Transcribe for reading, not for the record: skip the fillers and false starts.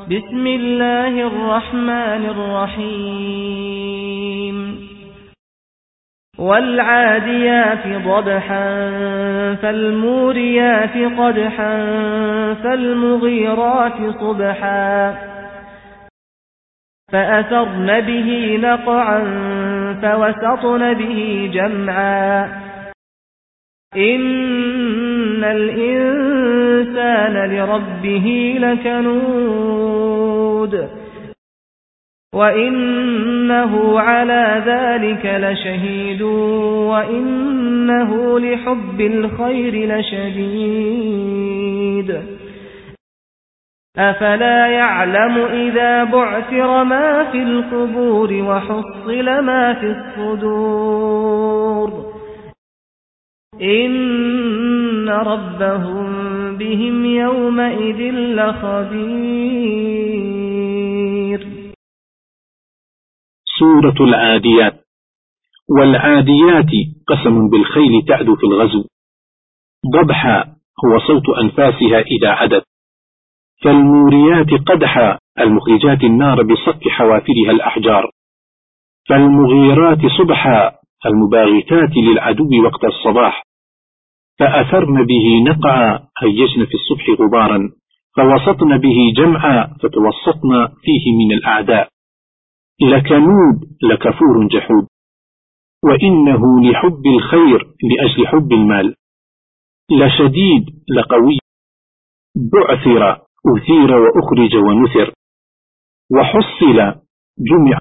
بسم الله الرحمن الرحيم والعاديات ضبحا فالموريات قدحا فالمغيرات صبحا فأثرن به نقعا فوسطن به جمعا إن الإنسان لربه لكنود وإنه على ذلك لشهيد وإنه لحب الخير لشديد أفلا يعلم إذا بعثر ما في القبور وحصل ما في الصدور إن ربهم بهم يومئذ لخبير. سورة العاديات. والعاديات قسم بالخيل تعدو في الغزو. ضبحا هو صوت أنفاسها إذا عدت. فالموريات قدحا المخرجات النار بصك حوافرها الأحجار. فالمغيرات صبحا المباغتات للعدو وقت الصباح. فأثرن به نقعا هيجن في الصبح غبارا فوسطن به جمعا فتوسطن فيه من الأعداء. لكنود لكفور جحود. وإنه لحب الخير لأجل حب المال. لشديد لقوي. بعثر أثير وأخرج ونثر. وحصل جمع